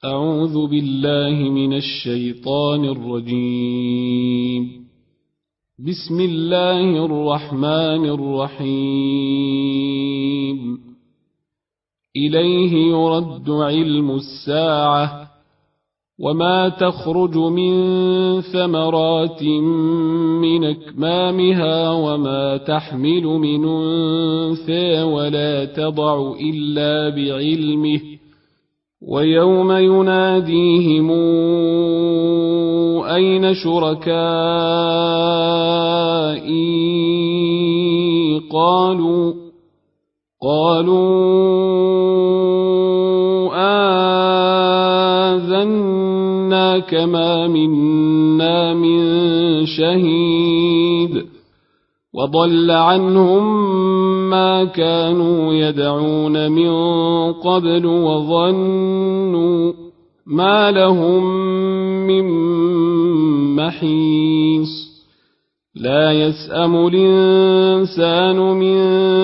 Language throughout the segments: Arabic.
أعوذ بالله من الشيطان الرجيم. بسم الله الرحمن الرحيم. إليه يرد علم الساعة وما تخرج من ثمرات من أكمامها وما تحمل من أنثى ولا تضع إلا بعلمه ويوم يناديهم أين شركائي قالوا آذناك ما منا من شهيد وضل عنهم ما كانوا يدعون من قبل وظنوا ما لهم من محيص. لا يسأم الإنسان من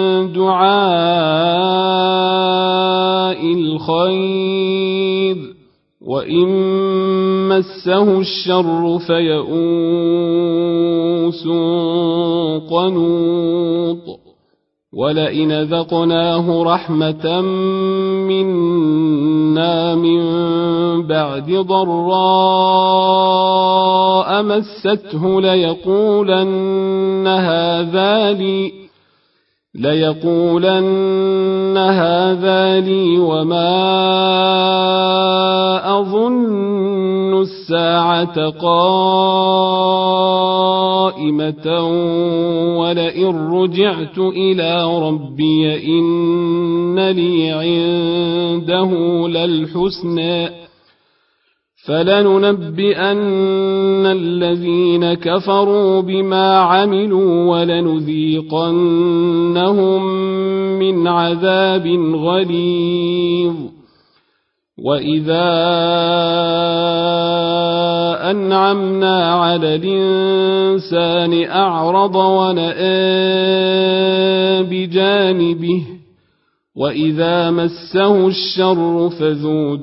دعاء الخير وإن مسه الشر فيئوس قنوط. ولئن ذقناه رحمة منا من بعد ضراء مسته ليقولن هذا لي وما أظن الساعة قائمة ولئن رجعت إلى ربي إن لي عنده للحسنى فلننبئن الذين كفروا بما عملوا ولنذيقنهم من عذاب غليظ. وإذا أنعمنا على الإنسان أعرض ونأى بجانبه وإذا مسه الشر فذو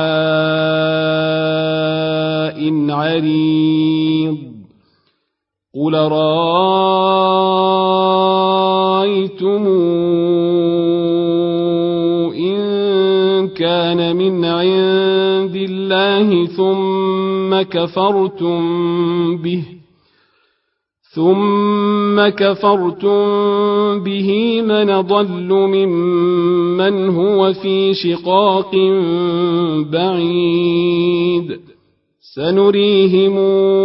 دعاء عريض. قل رأيتم إن كان من عند الله ثم كفرتم به من ضل ممن هو في شقاق بعيد. سنريهم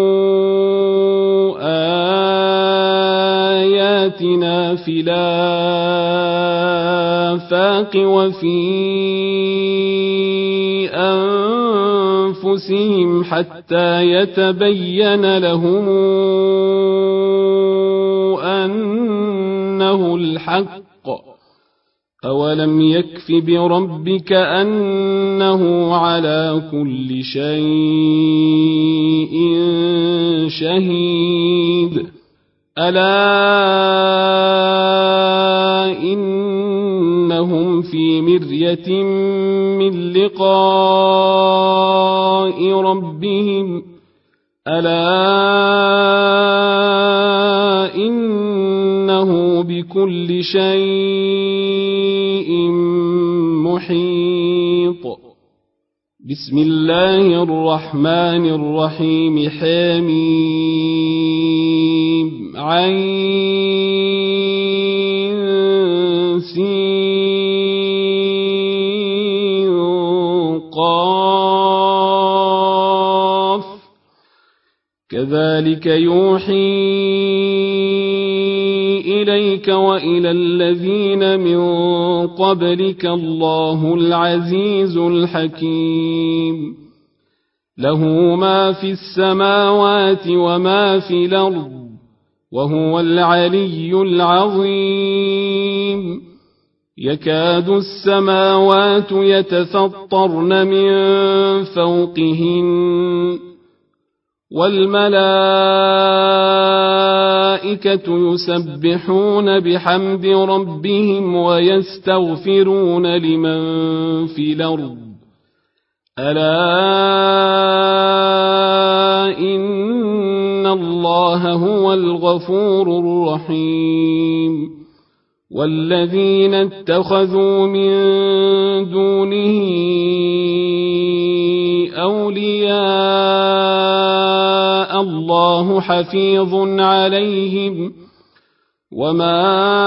آياتنا في الآفاق وفي أنفسهم حتى يتبين لهم أنه الحق. أولم يكف بربك أنه على كل شيء شهيد. ألا إنهم في مرية من لقاء ربهم ألا إنه بكل شيء محيط. بسم الله الرحمن الرحيم. حميم عين سين قاف كذلك يوحي إليك وإلى الذين من قبلك الله العزيز الحكيم. له ما في السماوات وما في الأرض وهو العلي العظيم. يكاد السماوات يتفطرن من فوقهن والملائكة يسبحون بحمد ربهم ويستغفرون لمن في الأرض ألا إن الله هو الغفور الرحيم والذين اتخذوا من دونه أولياء الله حفيظ عليهم وما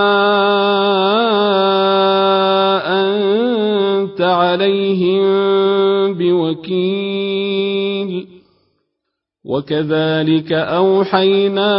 أنت عليهم بوكيل وكذلك أوحينا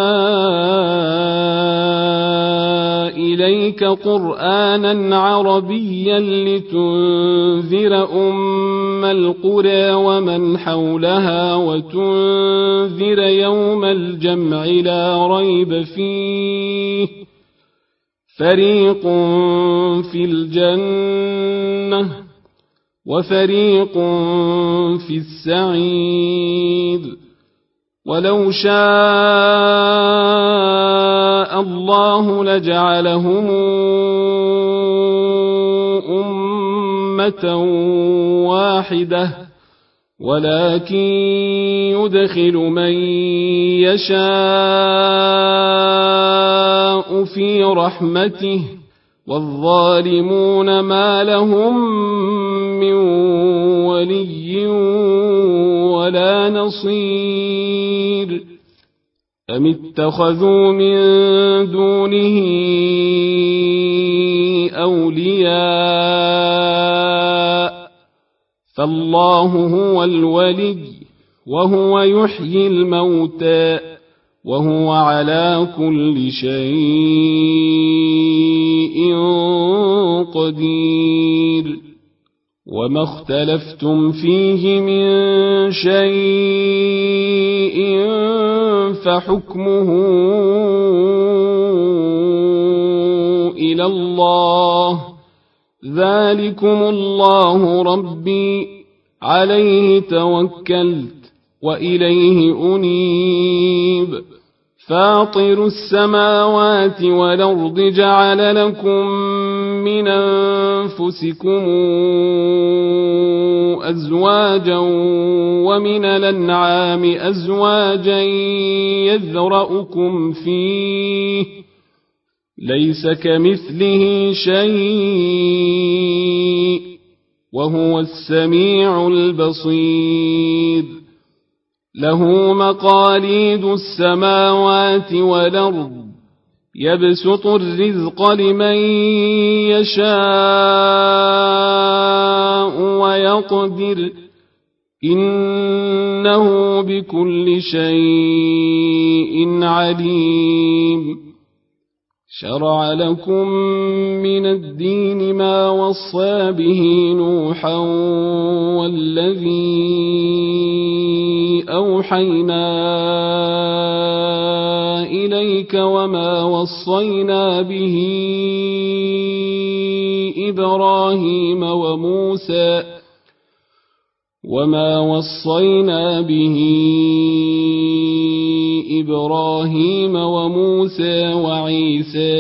إليك قرآنا عربيا لتنذر أم القرى ومن حولها وتنذر يوم الجمع لا ريب فيه فريق في الجنة وفريق في السعير ولو شاء الله لجعلهم أمة واحدة ولكن يدخل من يشاء في رحمته والظالمون ما لهم من ولي ولا نصير أم اتخذوا من دونه أولياء فالله هو الولي وهو يحيي الموتى وهو على كل شيء قدير وما اختلفتم فيه من شيء فحكمه إلى الله ذلكم الله ربي عليه توكلت وإليه أنيب فاطر السماوات والأرض جعل لكم من أنفسكم أزواجا ومن الأنعام أزواجا يذرأكم فيه ليس كمثله شيء وهو السميع البصير له مقاليد السماوات والأرض يبسط الرزق لمن يشاء ويقدر إنه بكل شيء عليم شرع لكم من الدين ما وصى به نوحا والذي أوحينا إليك وما وصينا به إبراهيم وموسى وعيسى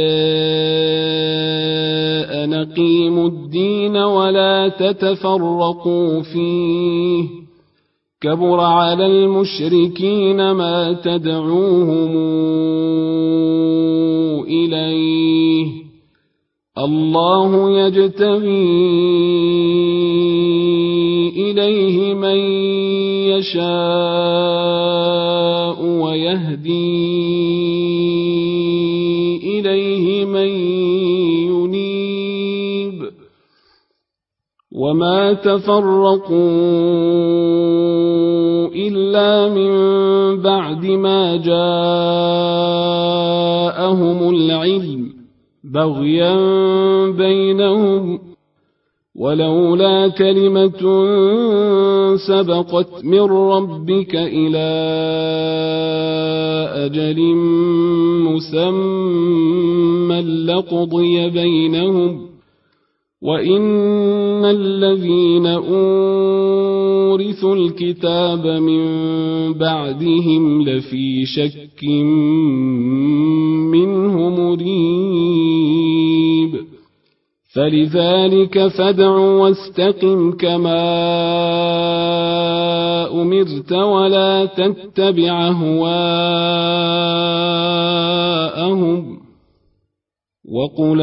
أن أقيموا الدين ولا تتفرقوا فيه كبر على المشركين ما تدعوهم إليه الله يجتبي إليه من يشاء ويهدي إليه من ينيب وما تفرقوا إلا من بعد ما جاءهم العلم بغيا بينهم ولولا كلمة سبقت من ربك إلى أجل مسمى لقضي بينهم وإن الذين أورثوا الكتاب من بعدهم لفي شك منه مريب فلذلك فادع واستقم كما أمرت ولا تتبع أهواءهم وقل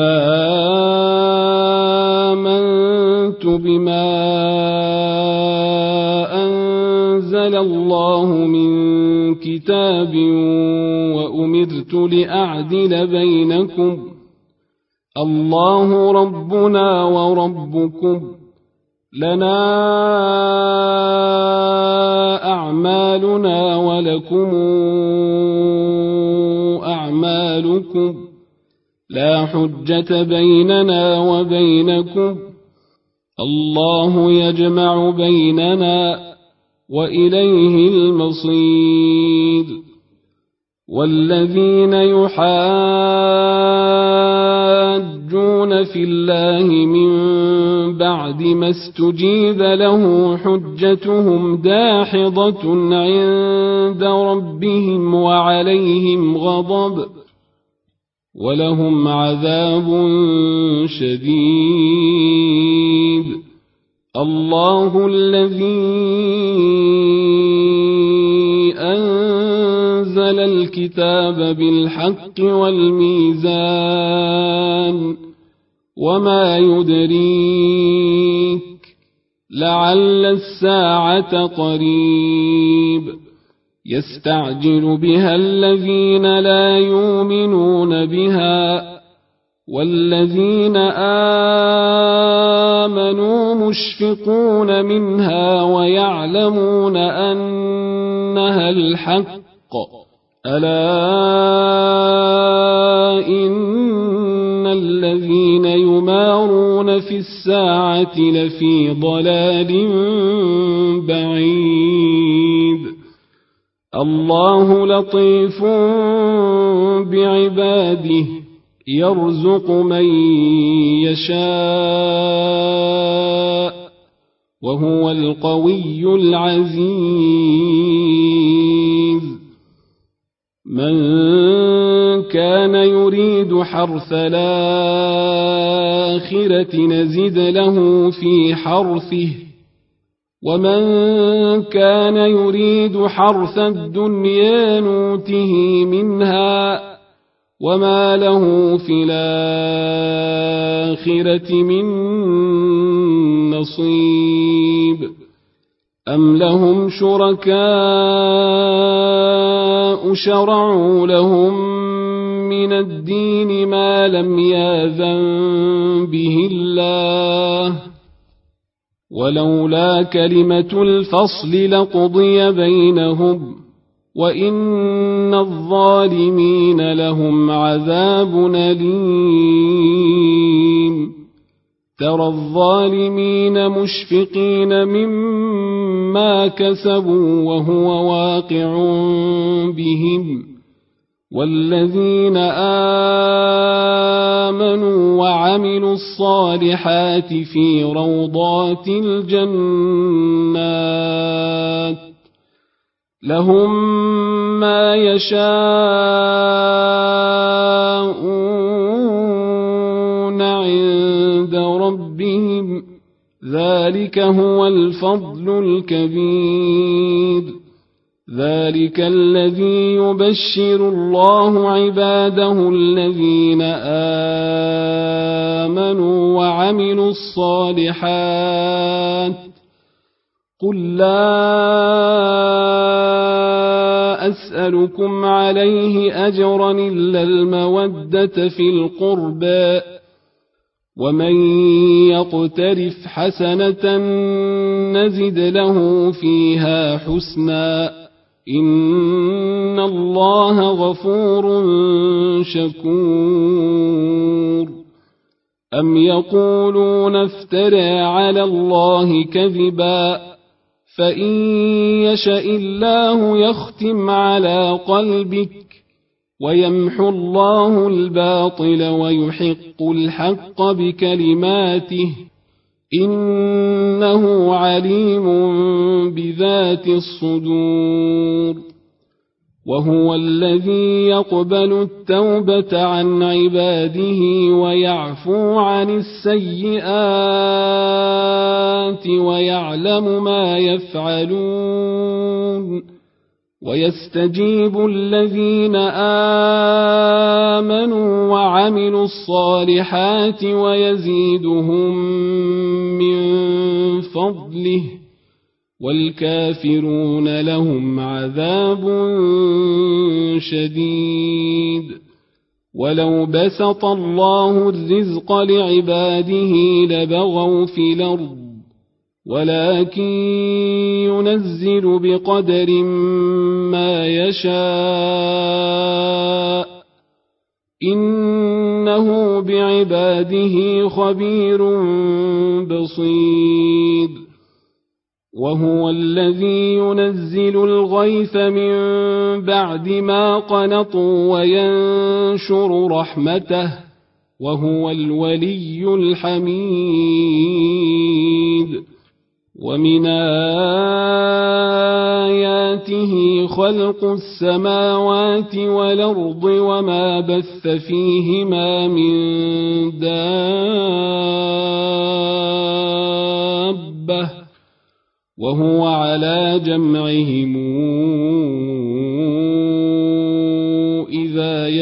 آمنت بما أنزل الله من كتاب وأمرت لأعدل بينكم الله ربنا وربكم لنا أعمالنا ولكم أعمالكم لا حجة بيننا وبينكم الله يجمع بيننا وإليه المصير والذين يحاجون في الله من بعد ما استجيب له حجتهم داحضة عند ربهم وعليهم غضب ولهم عذاب شديد الله الذي أنزل الكتاب بالحق والميزان وما يدريك لعل الساعة قريب يستعجل بها الذين لا يؤمنون بها والذين آمنوا مشفقون منها ويعلمون أنها الحق ألا إن الذين يمارون في الساعة لفي ضلال بعيد الله لطيف بعباده يرزق من يشاء وهو القوي العزيز من كان يريد حرث الآخرة نزد له في حرثه ومن كان يريد حرث الدنيا نوته منها وما له في الآخرة من نصيب أم لهم شركاء شرعوا لهم من الدين ما لم يأذن به الله ولولا كلمة الفصل لقضي بينهم وإن الظالمين لهم عذاب أليم ترى الظالمين مشفقين مما كسبوا وهو واقع بهم والذين آمنوا وعملوا الصالحات في روضات الجنات لهم ما يشاءون عند ربهم ذلك هو الفضل الكبير ذلك الذي يبشر الله عباده الذين آمنوا وعملوا الصالحات قل لا أسألكم عليه أجرا إلا المودة في القربى ومن يقترف حسنة نزد له فيها حسنا إن الله غفور شكور أم يقولون افترى على الله كذبا فإن يشأ الله يختم على قلبك ويمحو الله الباطل ويحق الحق بكلماته إنه عليم بذات الصدور وهو الذي يقبل التوبة عن عباده ويعفو عن السيئات ويعلم ما يفعلون ويستجيب الذين آمنوا وعملوا الصالحات ويزيدهم من فضله والكافرون لهم عذاب شديد ولو بسط الله الرزق لعباده لبغوا في الأرض ولكن ينزل بقدر ما يشاء إنه بعباده خبير بصير وهو الذي ينزل الغيث من بعد ما قنطوا وينشر رحمته وهو الولي الحميد ومن آياته خلق السماوات والأرض وما بث فيهما من دابة وهو على جمعهم إذا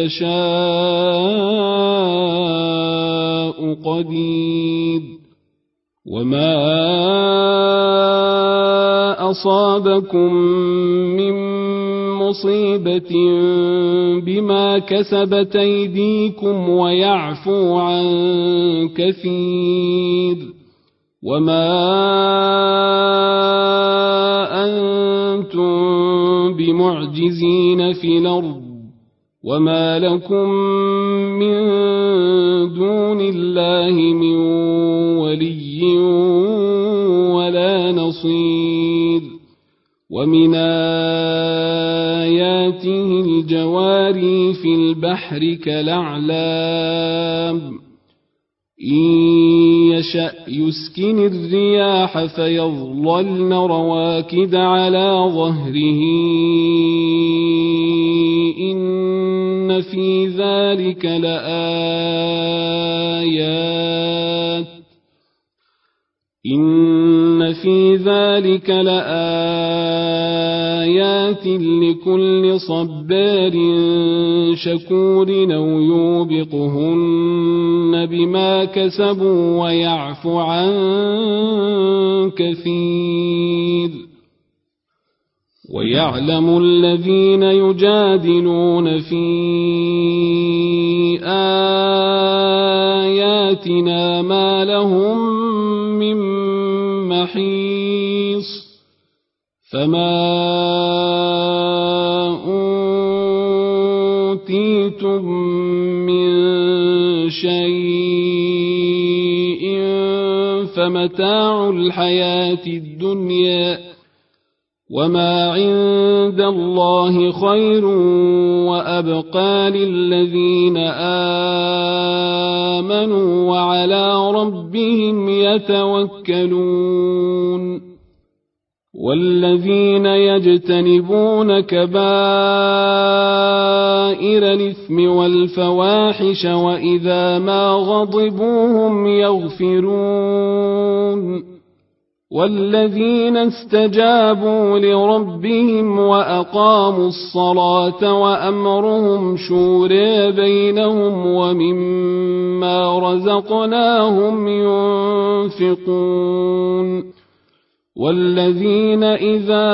يشاء قدير وما أصابكم من مصيبة بما كسبت أيديكم ويعفو عن كثير وما أنتم بمعجزين في الأرض وما لكم من دون الله من ولي ولا نصير ومن آياته الجواري في البحر كالأعلام إن يشأ يسكن الرياح فيظللن رواكد على ظهره إن في ذلك لآيات لكل صبار شكور أو يوبقهن بما كسبوا ويعفو عن كثير ويعلم الذين يجادلون في آياتنا ما لهم من محيص فما أوتيتم من شيء فمتاع الحياة الدنيا وما عند الله خير وأبقى للذين آمنوا وعلى ربهم يتوكلون والذين يجتنبون كبائر الإثم والفواحش وإذا ما غضبوا هم يغفرون والذين استجابوا لربهم وأقاموا الصلاة وأمرهم شورى بينهم ومما رزقناهم ينفقون والذين إذا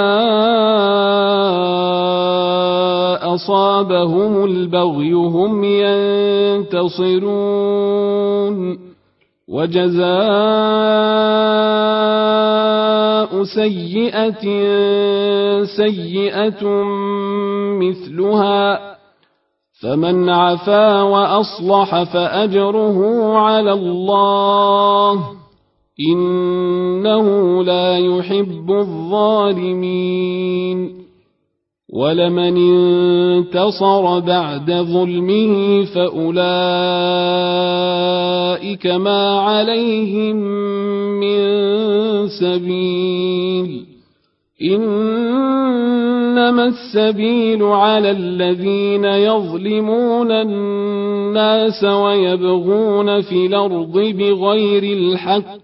أصابهم البغي هم ينتصرون وجزاء سيئة سيئة مثلها فمن عفا وأصلح فأجره على الله إنه لا يحب الظالمين ولمن انتصر بعد ظلمه فأولئك ما عليهم من سبيل إنما السبيل على الذين يظلمون الناس ويبغون في الأرض بغير الحق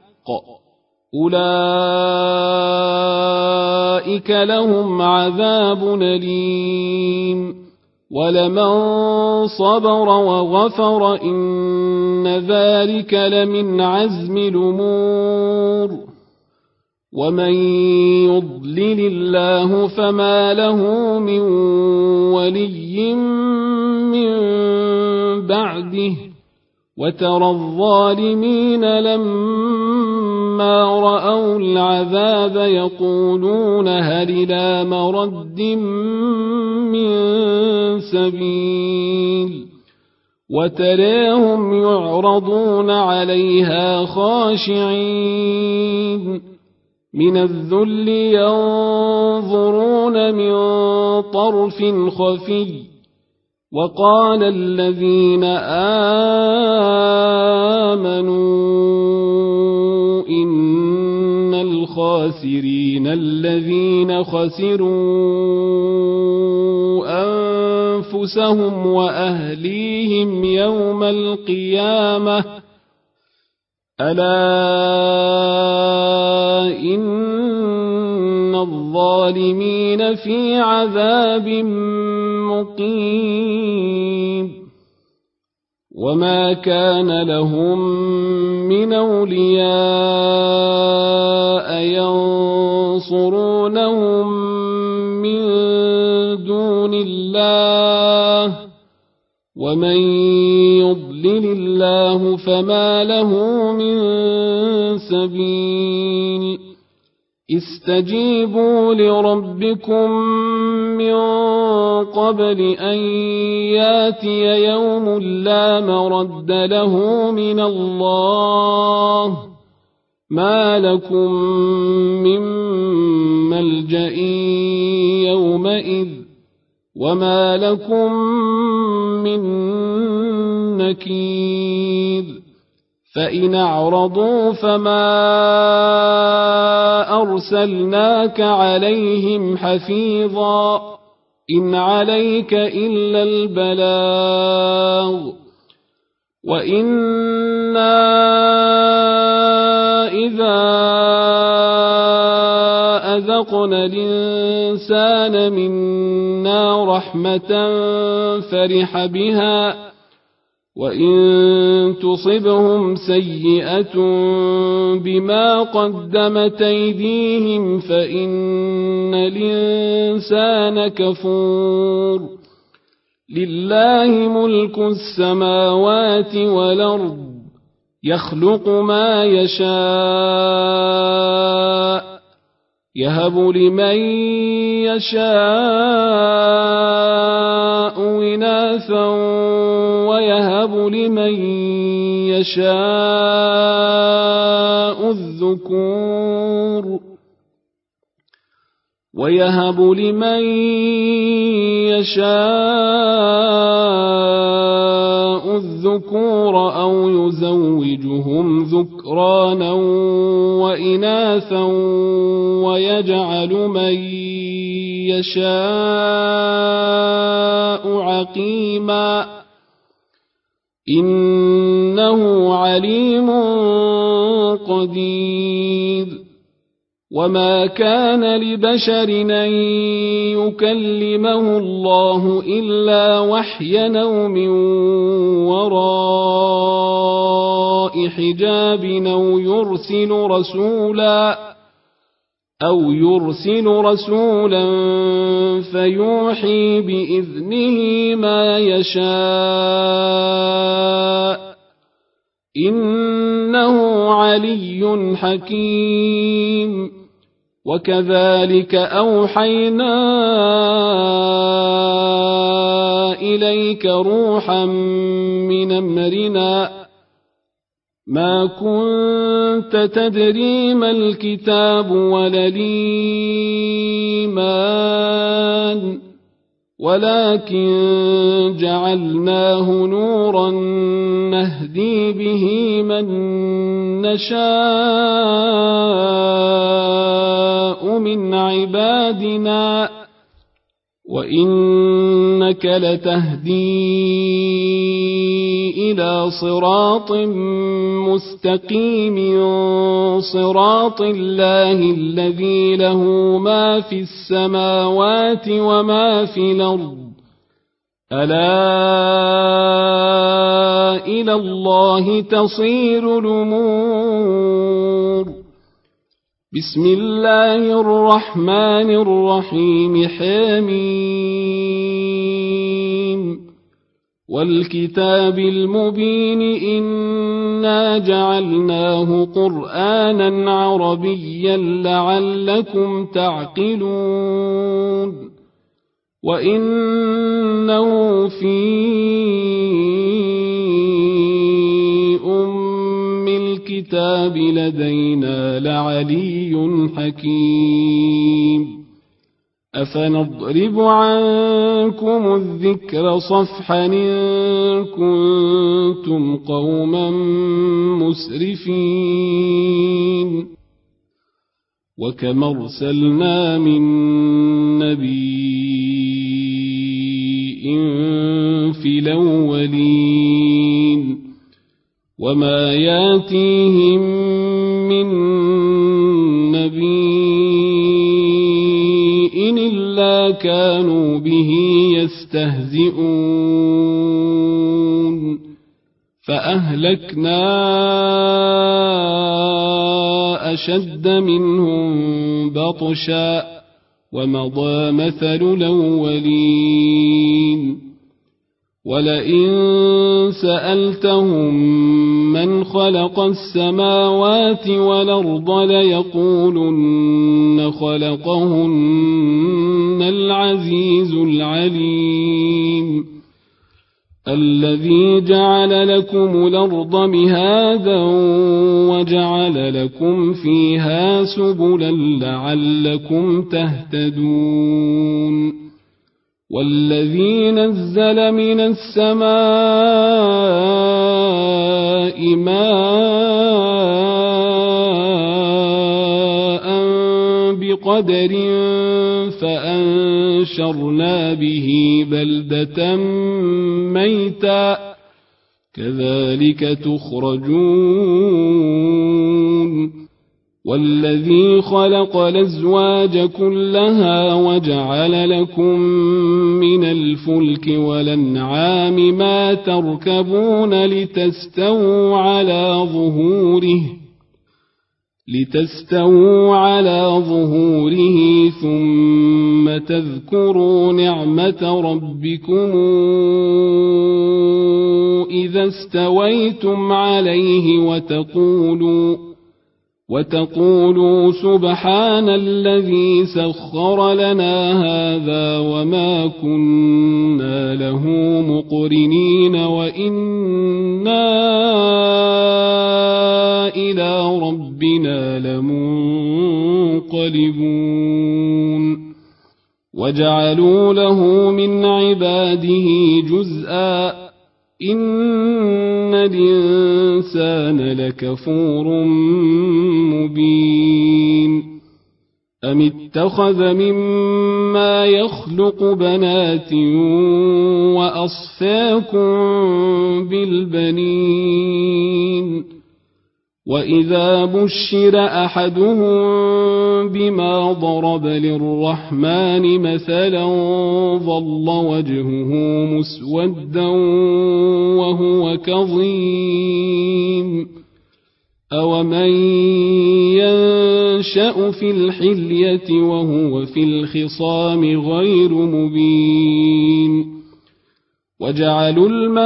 أولئك لهم عذاب أليم ولمن صبر وغفر إن ذلك لمن عزم الأمور ومن يضلل الله فما له من ولي من بعده وترى الظالمين لما رأوا العذاب يقولون هل إلى مرد من سبيل وتراهم يعرضون عليها خاشعين من الذل ينظرون من طرف خفي وقال الذين آمنوا إن الخاسرين الذين خسروا أنفسهم وأهليهم يوم القيامة ألا إن الظالمين في عذاب مقيم وما كان لهم من أولياء ينصرونهم من دون الله ومن يضلل الله فما له من سبيل استجيبوا لربكم من قبل أن ياتي يوم لا مرد له من الله ما لكم من ملجأ يومئذ وما لكم من نكير فإن أعرضوا فما أرسلناك عليهم حفيظا إن عليك إلا البلاغ وإنا إذا أذقنا الإنسان منا رحمة فرح بها وإن تصبهم سيئة بما قدمت أيديهم فإن الإنسان كفور لله ملك السماوات والأرض يخلق ما يشاء يهب لمن يشاء إناثا ويهب لمن يشاء الذكور ويهب لمن يشاء الذكور أو يزوجهم ذكرانا وإناثا ويجعل من يشاء عقيما إنه عليم قدير وما كان لبشر أن يكلمه الله إلا وحيا أو من وراء حجاب أو يرسل رسولا فيوحي بإذنه ما يشاء إنه علي حكيم وكذلك أوحينا إليك روحا من أمرنا ما كنت تدري ما الكتاب ولا الإيمان ولكن جعلناه نورا نهدي به من نشاء من عبادنا وإنك لتهدي إلى صراط مستقيم صراط الله الذي له ما في السماوات وما في الأرض ألا إلى الله تصير الأمور بسم الله الرحمن الرحيم حميم والكتاب المبين إنا جعلناه قرآنا عربيا لعلكم تعقلون وإنه في الكتاب لدينا لعلي حكيم أفنضرب عنكم الذكر صفحا إن كنتم قوما مسرفين وكم أرسلنا من نبي في الأولين وما ياتيهم من نبي إلا كانوا به يستهزئون فأهلكنا أشد منهم بطشا ومضى مثل الأولين ولئن سألتهم من خلق السماوات والأرض ليقولن خلقهن العزيز العليم الذي جعل لكم الأرض مهادا وجعل لكم فيها سبلا لعلكم تهتدون والذي نزل من السماء ماء بقدر فأنشرنا به بلدة ميتا كذلك تخرجون والذي خلق الأزواج كلها وجعل لكم من الفلك والأنعام ما تركبون لتستووا على ظهوره ثم تذكروا نعمة ربكم إذا استويتم عليه وتقولوا سبحان الذي سخر لنا هذا وما كنا له مقرنين وإنا إلى ربنا لمنقلبون وجعلوا له من عباده جزءا إن الإنسان لكفور مبين أم اتخذ مما يخلق بنات وأصفاكم بالبنين وإذا بشر أحدهم بما ضرب للرحمن مثلا ظل وجهه مسودا وهو كظيم أومن ينشأ في الحلية وهو في الخصام غير مبين وجعلوا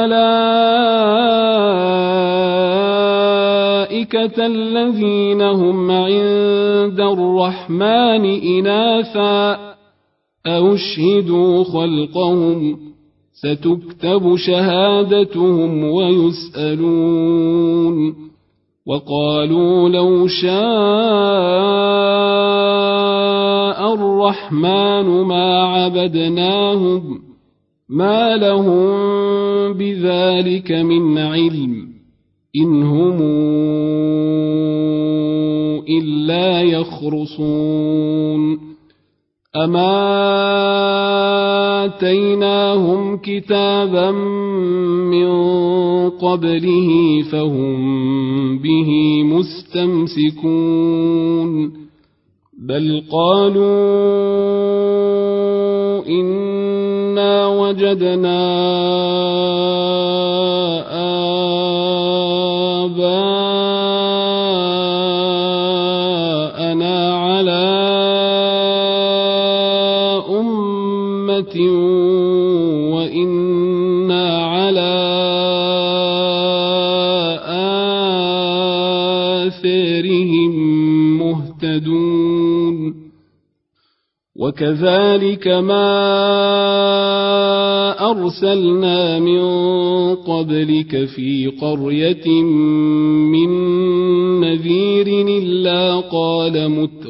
الملائكة الذين هم عند الرحمن إناثا أشهدوا خلقهم ستكتب شهادتهم ويسألون وقالوا لو شاء الرحمن ما عبدناهم ما لهم بذلك من علم إن هم إلا يخرصون أما آتيناهم كتابا من قبله فهم به مستمسكون بل قالوا إنا وجدنا آباءنا على أمة وإنا على آثارهم مهتدون وكذلك ما أرسلنا من قبلك في قرية من نذير إلا قال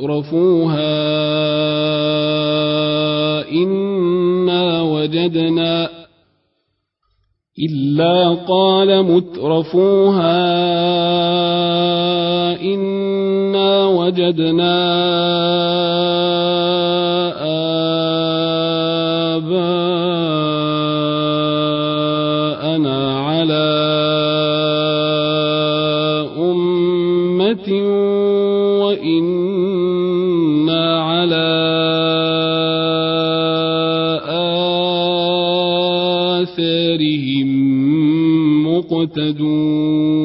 مترفوها إنا وجدنا آباءنا على أمة وإنا على آثارهم مقتدون